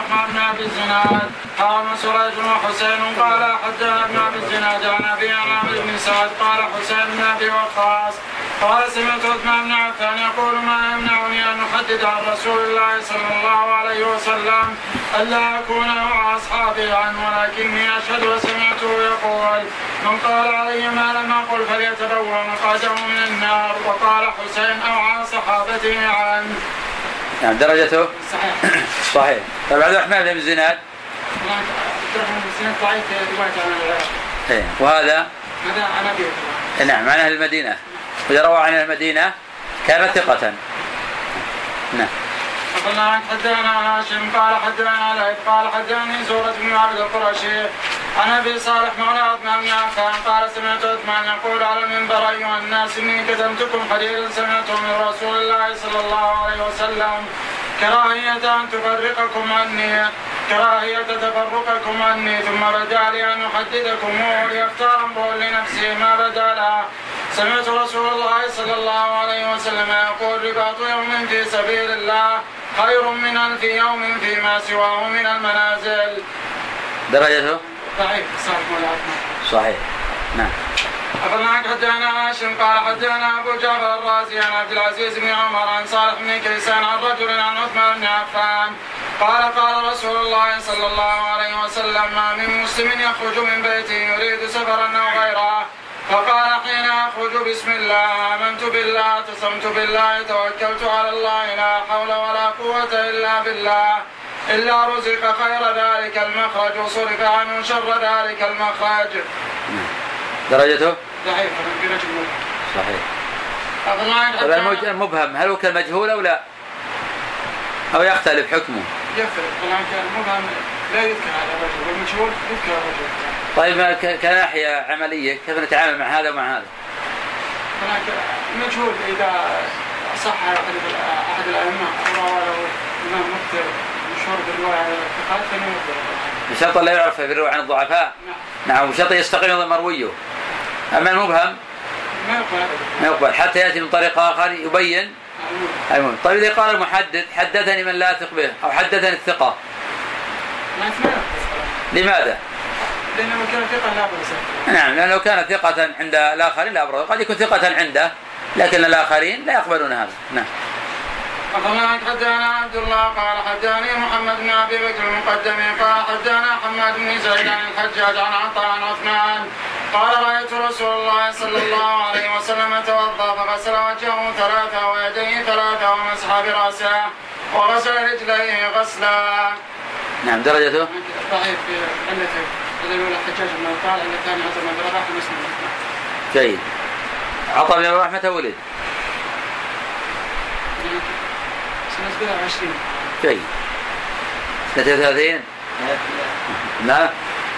الرحمن بن عبد الزناد قال سريج وحسين قال حدثنا ابن عبد الزناد عن ابي عامر بن سعد قال حسين بن ابي وقاص قال سمعت عثمان بن عفان يقول ما يمنعني ان احدث عن رسول الله صلى الله عليه وسلم الا اكون مع اصحابي عنه ولكني اشهد وسمعته يقول من قال علي ما لم اقل فليتبوأ مقعده من النار. وقال حسين او عن صحابته عنه. نعم درجته صحيح. صحيح. طيب عبد الرحمن بن الزناد ضعيف رواية عن وهذا عن أبي. نعم عن أهل المدينة وإذا روى عن أهل المدينة كان ثقة. نعم. قلنا حدثنا هاشم قال حدثنا ليث قال حدثني زورة بن عبد القرشي عن ابي صالح مولى عثمان بن عفان قال سمعت عثمان يقول على المنبر ايها الناس اني كتمتكم حديثا سمعته من رسول الله صلى الله عليه وسلم كراهية تفرقكم عني ثم بدا لي ان احدثكم وليختار امر لنفسه ما بدا له. سمعت رسول الله صلى الله عليه وسلم يقول رباط يوم في سبيل الله خير من 1000 يوم فيما سواه من المنازل. درجته صحيح. صحيح. نعم. أخبرنا حدثنا هاشم قال حدثنا أبو جعفر الرازي عن عبد العزيز بن عمر عن صالح بن كيسان عن رجل عن عثمان بن عفان قال قال رسول الله صلى الله عليه وسلم ما من مسلم يخرج من بيته يريد سفرا أو غيره فقال حين أخرج بسم الله آمنت بالله اعتصمت بالله توكلت على الله لا حول ولا قوة إلا بالله إلا رزق خير ذلك المخرج وصرف عنه شر ذلك المخرج. درجته صحيح. صحيح. المبهم هل هو كالمجهول أو لا أو يختلف حكمه؟ يختلف. طبعا المبهم لا يذكر هذا الرجل والمجهول يذكر الرجل. طيب كناحية عملية كيف نتعامل مع هذا ومع هذا؟ المجهول إذا صح أحد الأئمة أو رواه الإمام مكتر مشهور بالرواية على الاتخاذ بشرط لا يعرف بالرواية عن الضعفاء. نعم. بشرط يستقيم مرويه. أما المبهم ما يقبل حتى يأتي من طريق آخر يبين. طيب إذا قال المحدث حدثني من لا أثق به أو حدثني الثقة لماذا؟ لأنه كان ثقة لا بأس. نعم لأنه كان ثقة عند الآخرين لا بأس. قد يكون ثقة عنده لكن الآخرين لا يقبلون هذا. نعم. أخبرنا حدثنا عبد الله قال حدثني محمد بن أبي بكر المقدمي قال حدثنا حماد بن زيد عن الحجاج عن عطاء عن عثمان قال رأيت رسول الله صلى الله عليه وسلم توضأ فغسل وجهه 3 ويديه 3 ومسح برأسه وغسل رجليه غسلا. نعم. درجته ضعيف في علته الأولى الحجاج بن عطاء الثاني عطاء بن رباح ومسلم. جيد. عطاء بن رباح متى ولد؟ سنة 20. جيد. 33. نعم.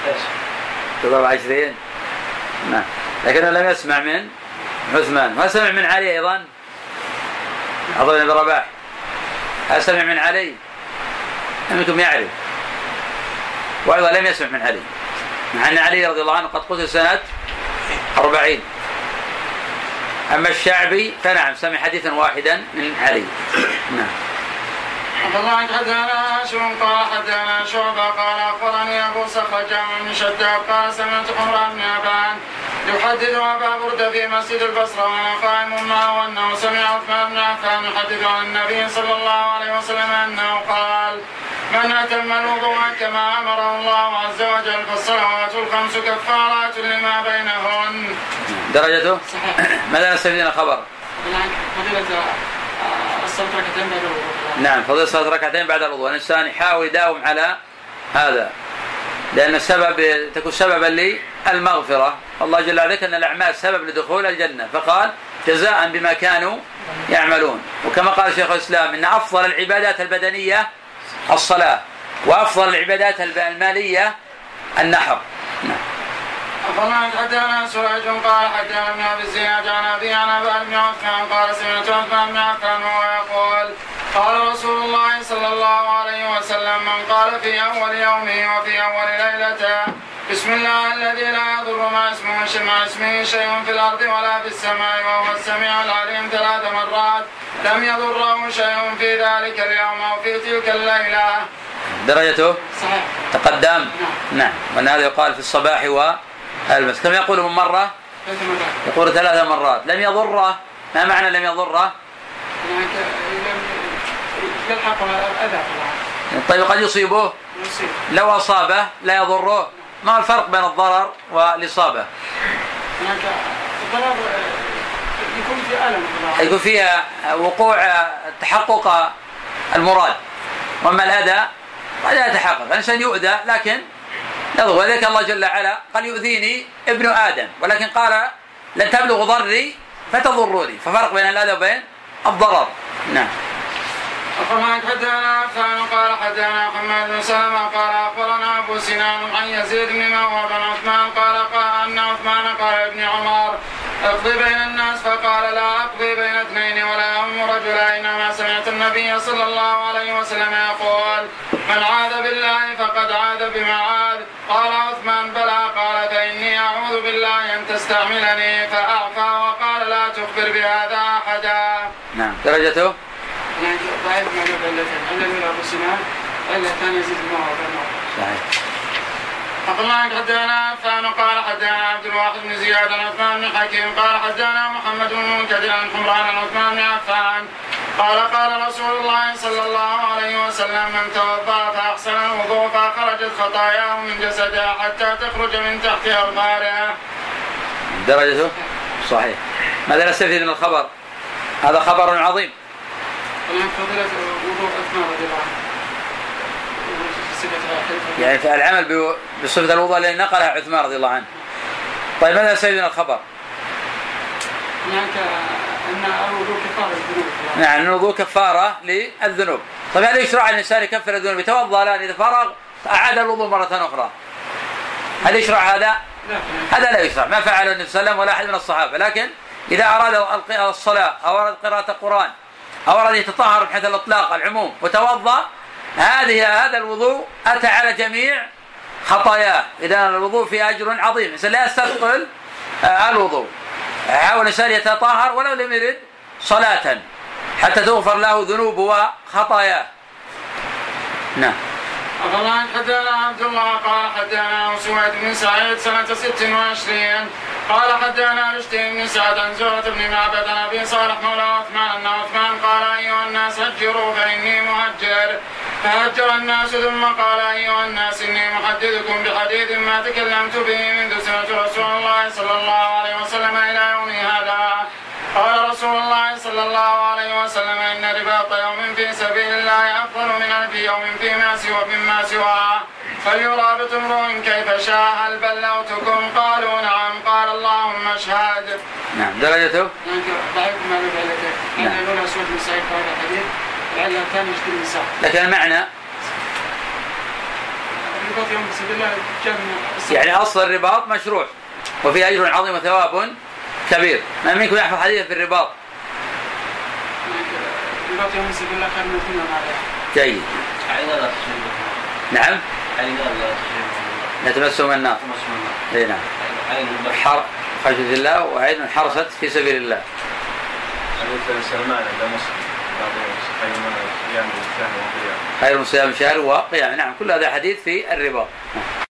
23. نعم. لكنه لم يسمع من عثمان. هل سمع من علي أيضا؟ عطاء بن رباح هل سمع من علي؟ منكم يعرف. وأيضا لم يسمع من علي مع أن علي رضي الله عنه قد قتل سنة 40. أما الشعبي فنعم سمع حديثا واحدا من علي. نعم. الله حدثنا هاشم قال حدثنا شعبة قال أخبرني أبو صخر بن شداد قال سمعت عمران بن أبان يحدث أبا بردة في مسجد البصرة وأنا قائم معه أنه سمع عثمان بن عفان يحدث عن النبي صلى الله عليه وسلم أنه قال من أتم الوضوء كما أمره الله عز وجل فالصلوات الخمس كفارات لما بينهن. درجته صحيح. ماذا نستفيد خبر؟ فضيلة الصلاة ركعتين بعد الوضوء. نعم. فضيلة الصلاة ركعتين بعد الوضوء. الإنسان يحاول يداوم على هذا لأن السبب تكون سببا للمغفرة. الله جل وعلا أن الأعمال سبب لدخول الجنة فقال جزاء بما كانوا يعملون. وكما قال شيخ الإسلام إن أفضل العبادات البدنية الصلاة وأفضل العبادات المالية النحر. أخبرنا حدثنا سريج قال حدثنا ابن أبي الزياد عن أبي عن أبي بن عثمان قال سمعت عثمان بن عفان وهو يقول قال رسول الله صلى الله عليه وسلم من قال في أول يومه وفي أول ليلته بسم الله الذي لا يضر مع اسمه شيء في الأرض ولا في السماء وهو السميع العليم 3 مرات لم يضره شيء في ذلك اليوم أو في تلك الليلة. درجته صحيح تقدم. نعم. وأن هذا يقال في الصباح والمساء. كم يقول من مرة؟ يقول 3 مرات. لم يضره. ما معنى لم يضره؟ طيب قد يصيبه؟ لو أصابه لا يضره. ما الفرق بين الضرر والإصابة؟ الضرر يكون في ألم، يكون فيها وقوع تحقق المراد، وأما الأذى قد لا يتحقق. الإنسان يؤذى لكن يضر. وذلك الله جل وعلا قال يؤذيني ابن آدم، ولكن قال لن تبلغ ضري فتضروني. ففرق بين الأذى وبين الضرر. نعم. أخبرنا حدثنا عفان قال حدثنا محمد بن سلمة قال أخبرنا أبو سنان عن يزيد بن موهب بن عثمان قال أن عثمان قال ابن عمر اقضي بين الناس، فقال لا أقضي بين 2 ولا أم رجلا، إنما سمعت النبي صلى الله عليه وسلم يقول من عاذ بالله فقد عاذ بمعاذ. قال عثمان بلى. قال فإني أعوذ بالله أن تستعملني فأعفى. وقال لا تخبر بهذا أحدا. نعم. درجته ضعيف ما قبل الذي أبو سنان إلا كان يزيد الموهب. صحيح. أخبرنا حدثنا عفان قال حدثنا عبد الواحد بن زياد عن عثمان بن حكيم قال حدثنا محمد بن منكدر عن حمران عن عثمان بن عفان قال قال رسول الله صلى الله عليه وسلم من توضأ فأحسن الوضوء فخرجت خطاياه من جسده حتى تخرج من تحتها القارعة. درجته صحيح. ماذا نستفيد من الخبر؟ هذا خبر عظيم. فضيلة وضوء عثمان رضي الله عنه، يعني في العمل بصفة الوضوء التي نقلها عثمان رضي الله عنه. طيب ماذا نستفيد من الخبر؟ أن الوضوء كفارة للذنوب. نعم، الوضوء كفارة للذنوب. طيب هل يشرع الإنسان يكفر الذنوب يتوضأ الآن إذا فرغ أعاد الوضوء مرة أخرى؟ هل يشرع هذا؟ هذا لا يشرع. ما فعله النبي صلى الله عليه وسلم ولا أحد من الصحابة. لكن إذا أراد الصلاة أو أراد قراءة القرآن أو أراد يتطهر بحيث الإطلاق العموم وتوضأ، هذا الوضوء أتى على جميع خطاياه. إذا الوضوء فيه أجر عظيم. الإنسان لا يستثقل الوضوء. حاول الإنسان يتطهر ولو لم يرد صلاة حتى تغفر له ذنوبه وخطاياه. نعم. أخبرنا حدثنا عبد الله قال حدثنا سويد بن سعيد سنة 26 قال حدثنا رشدي بن سعد عن زهرة بن معبد عن أبي صالح مولى عثمان أن عثمان قال أيها الناس هجروا فإني مهجر. فهجر الناس ثم قال أيها الناس إني محدثكم بحديث ما تكلمت به منذ سمعت رسول الله صلى الله عليه وسلم إلى يوم هذا. قال رسول الله صلى الله عليه وسلم إن رباط يوم في سبيل الله أفضل من 1000 يوم مما سواه. فليرابط امرؤ كيف شاء. هل بلغتكم؟ قالوا نعم. قال اللهم اشهد. نعم. درجته ضعيف ما نبعلته. أن يقول أسود بن سعيد في هذا الحديث لعله كان يشتري النساء. لكن المعنى الرباط يوم في سبيل الله يعني أصل الرباط مشروع وفيه أجر عظيم وثواب كبير. ما منكم يحفظ حديث في الرباط؟ الرباط يوم في سبيل الله خير من كنا عليه. جيد. نعم. لا تمسهم النار. اي نعم. خشية الله وعين حرست في سبيل الله. خير من صيام شهر وقيام. نعم. كل هذا حديث في الرباط.